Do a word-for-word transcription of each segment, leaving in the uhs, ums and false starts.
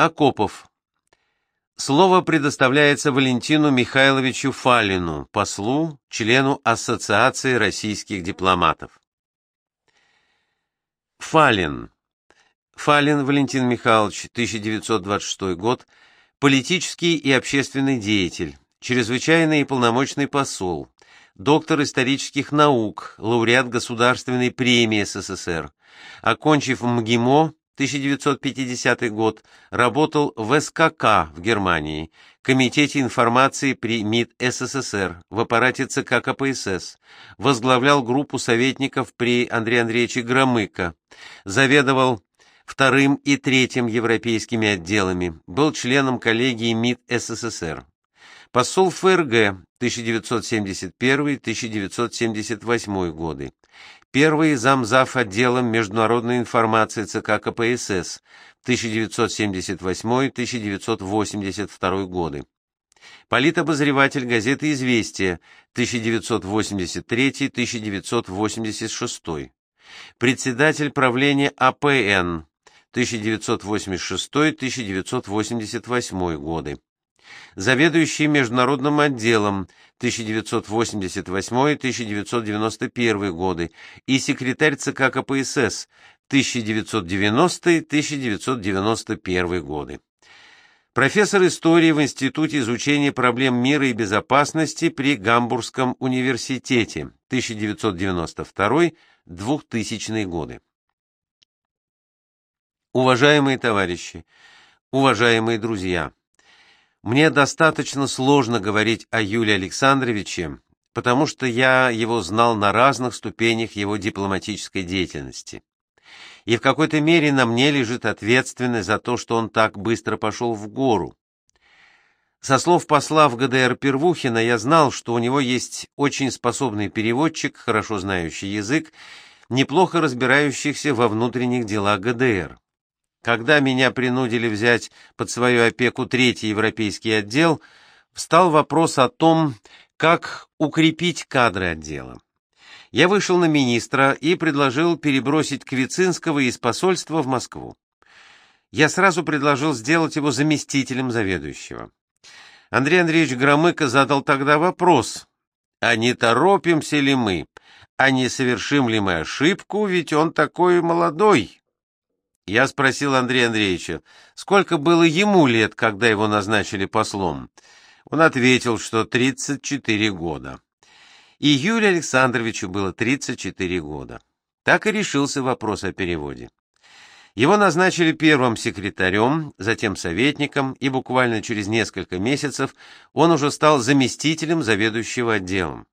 Акопов. Слово предоставляется Валентину Михайловичу Фалину, послу, члену Ассоциации российских дипломатов. Фалин. Фалин Валентин Михайлович, тысяча девятьсот двадцать шестой год, политический и общественный деятель, чрезвычайный и полномочный посол, доктор исторических наук, лауреат Государственной премии СССР. Окончив МГИМО, тысяча девятьсот пятидесятый год, работал в СКК в Германии, Комитете информации при МИД СССР, в аппарате ЦК КПСС, возглавлял группу советников при Андрея Андреевиче Громыко, заведовал вторым и третьим европейскими отделами, был членом коллегии МИД СССР. Посол в ФРГ тысяча девятьсот семьдесят первый — тысяча девятьсот семьдесят восьмой годы. Первый замзав отделом международной информации ЦК КПСС тысяча девятьсот семьдесят восьмой — тысяча девятьсот восемьдесят второй годы. Политобозреватель газеты «Известия» тысяча девятьсот восемьдесят третий — тысяча девятьсот восемьдесят шестой. Председатель правления АПН тысяча девятьсот восемьдесят шестой — тысяча девятьсот восемьдесят восьмой годы. Заведующий международным отделом тысяча девятьсот восемьдесят восьмой — тысяча девятьсот девяносто первый годы и секретарь ЦК КПСС тысяча девятьсот девяностый — тысяча девятьсот девяносто первый годы. Профессор истории в Институте изучения проблем мира и безопасности при Гамбургском университете тысяча девятьсот девяносто второй — двухтысячные годы. Уважаемые товарищи, уважаемые друзья! Мне достаточно сложно говорить о Юлии Александровиче, потому что я его знал на разных ступенях его дипломатической деятельности. И в какой-то мере на мне лежит ответственность за то, что он так быстро пошел в гору. Со слов посла в ГДР Первухина я знал, что у него есть очень способный переводчик, хорошо знающий язык, неплохо разбирающийся во внутренних делах ГДР. Когда меня принудили взять под свою опеку третий европейский отдел, встал вопрос о том, как укрепить кадры отдела. Я вышел на министра и предложил перебросить Квицинского из посольства в Москву. Я сразу предложил сделать его заместителем заведующего. Андрей Андреевич Громыко задал тогда вопрос, а не торопимся ли мы, а не совершим ли мы ошибку, ведь он такой молодой. Я спросил Андрея Андреевича, сколько было ему лет, когда его назначили послом. Он ответил, что тридцать четыре года. И Юлию Александровичу было тридцать четыре года. Так и решился вопрос о переводе. Его назначили первым секретарем, затем советником, и буквально через несколько месяцев он уже стал заместителем заведующего отделом.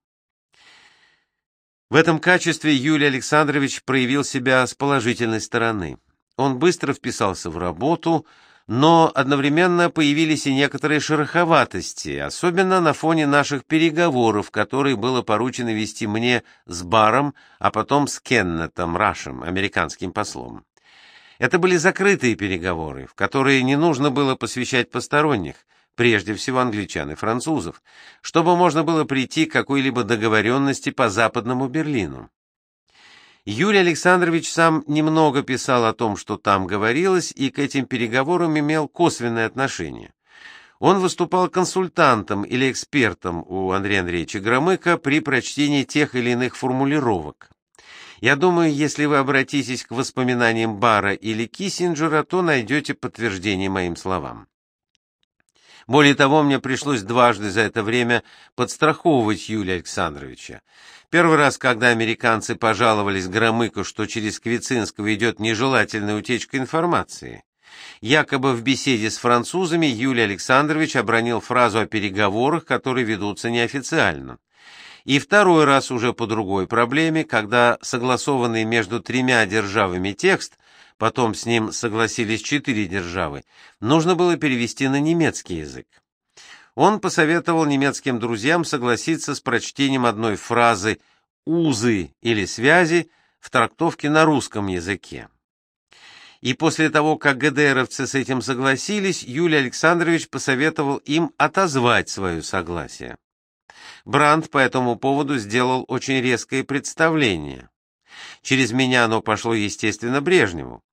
В этом качестве Юлий Александрович проявил себя с положительной стороны. Он быстро вписался в работу, но одновременно появились и некоторые шероховатости, особенно на фоне наших переговоров, которые было поручено вести мне с Барром, а потом с Кеннетом Рашем, американским послом. Это были закрытые переговоры, в которые не нужно было посвящать посторонних, прежде всего англичан и французов, чтобы можно было прийти к какой-либо договоренности по Западному Берлину. Юрий Александрович сам немного писал о том, что там говорилось, и к этим переговорам имел косвенное отношение. Он выступал консультантом или экспертом у Андрея Андреевича Громыко при прочтении тех или иных формулировок. Я думаю, если вы обратитесь к воспоминаниям Барра или Киссинджера, то найдете подтверждение моим словам. Более того, мне пришлось дважды за это время подстраховывать Юлия Александровича. Первый раз, когда американцы пожаловались Громыко, что через Квицинского идет нежелательная утечка информации. Якобы в беседе с французами Юлий Александрович обронил фразу о переговорах, которые ведутся неофициально. И второй раз уже по другой проблеме, когда согласованный между тремя державами текст, потом с ним согласились четыре державы, нужно было перевести на немецкий язык. Он посоветовал немецким друзьям согласиться с прочтением одной фразы «узы» или «связи» в трактовке на русском языке. И после того, как ГДРовцы с этим согласились, Юлий Александрович посоветовал им отозвать свое согласие. Брандт по этому поводу сделал очень резкое представление. Через меня оно пошло, естественно, Брежневу.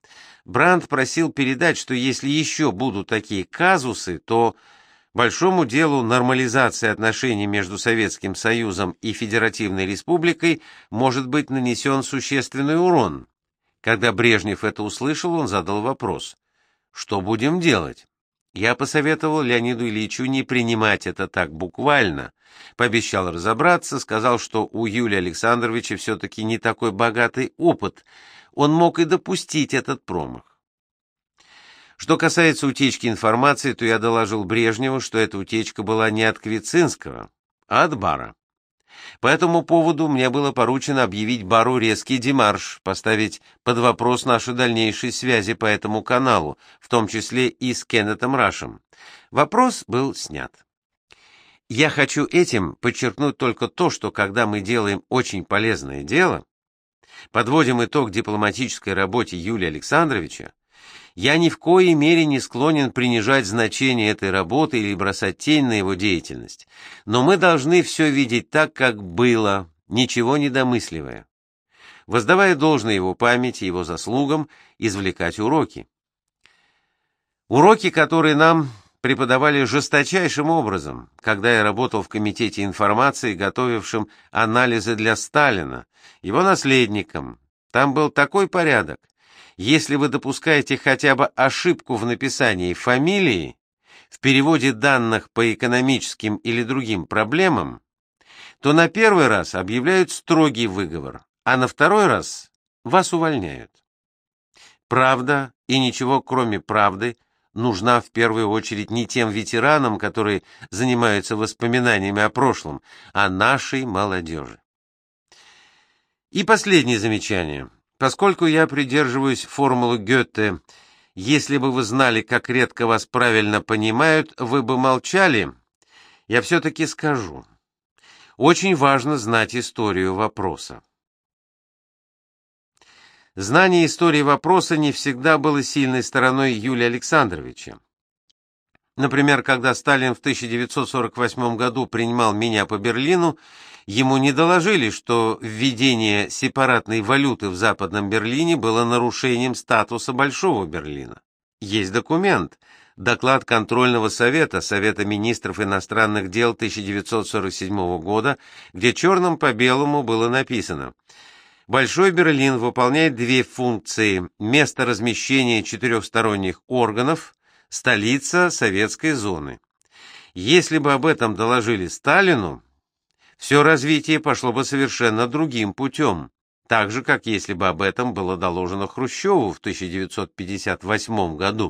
Брандт просил передать, что если еще будут такие казусы, то большому делу нормализации отношений между Советским Союзом и Федеративной Республикой может быть нанесен существенный урон. Когда Брежнев это услышал, он задал вопрос: что будем делать? Я посоветовал Леониду Ильичу не принимать это так буквально, пообещал разобраться, сказал, что у Юлия Александровича все-таки не такой богатый опыт, он мог и допустить этот промах. Что касается утечки информации, то я доложил Брежневу, что эта утечка была не от Квицинского, а от Бара. По этому поводу мне было поручено объявить Бару резкий демарш, поставить под вопрос наши дальнейшие связи по этому каналу, в том числе и с Кеннетом Рашем. Вопрос был снят. Я хочу этим подчеркнуть только то, что когда мы делаем очень полезное дело, подводим итог дипломатической работе Юлия Александровича, я ни в коей мере не склонен принижать значение этой работы или бросать тень на его деятельность, но мы должны все видеть так, как было, ничего не домысливая. Воздавая должное его памяти, его заслугам, извлекать уроки. Уроки, которые нам преподавали жесточайшим образом, когда я работал в Комитете информации, готовившем анализы для Сталина, его наследникам. Там был такой порядок. Если вы допускаете хотя бы ошибку в написании фамилии, в переводе данных по экономическим или другим проблемам, то на первый раз объявляют строгий выговор, а на второй раз вас увольняют. Правда, и ничего кроме правды, нужна в первую очередь не тем ветеранам, которые занимаются воспоминаниями о прошлом, а нашей молодежи. И последнее замечание. Поскольку я придерживаюсь формулы Гёте «если бы вы знали, как редко вас правильно понимают, вы бы молчали», я все-таки скажу. Очень важно знать историю вопроса. Знание истории вопроса не всегда было сильной стороной Юлия Александровича. Например, когда Сталин в тысяча девятьсот сорок восьмом году принимал меня по Берлину, ему не доложили, что введение сепаратной валюты в Западном Берлине было нарушением статуса Большого Берлина. Есть документ, доклад Контрольного совета Совета министров иностранных дел тысяча девятьсот сорок седьмого года, где черным по белому было написано: Большой Берлин выполняет две функции: место размещения четырехсторонних органов, столица советской зоны. Если бы об этом доложили Сталину, все развитие пошло бы совершенно другим путем, так же, как если бы об этом было доложено Хрущеву в тысяча девятьсот пятьдесят восьмом году.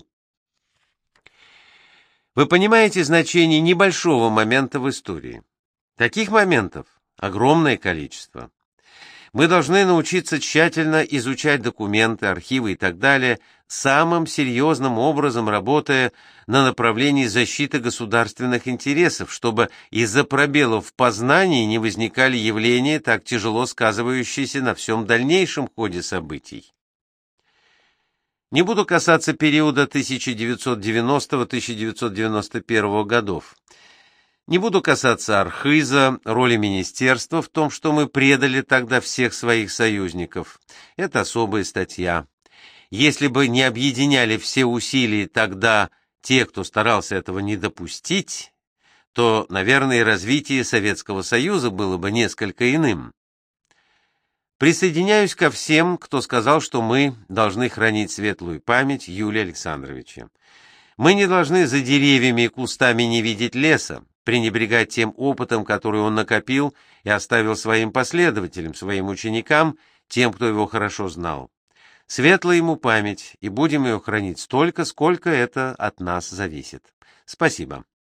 Вы понимаете значение небольшого момента в истории. Таких моментов огромное количество. Мы должны научиться тщательно изучать документы, архивы и так далее, самым серьезным образом работая на направлении защиты государственных интересов, чтобы из-за пробелов в познании не возникали явления, так тяжело сказывающиеся на всем дальнейшем ходе событий. Не буду касаться периода тысяча девятьсот девяностого — тысяча девятьсот девяносто первого годов. Не буду касаться Архиза, роли министерства в том, что мы предали тогда всех своих союзников. Это особая статья. Если бы не объединяли все усилия тогда те, кто старался этого не допустить, то, наверное, развитие Советского Союза было бы несколько иным. Присоединяюсь ко всем, кто сказал, что мы должны хранить светлую память Юлия Александровича. Мы не должны за деревьями и кустами не видеть леса, пренебрегать тем опытом, который он накопил и оставил своим последователям, своим ученикам, тем, кто его хорошо знал. Светлая ему память, и будем ее хранить столько, сколько это от нас зависит. Спасибо.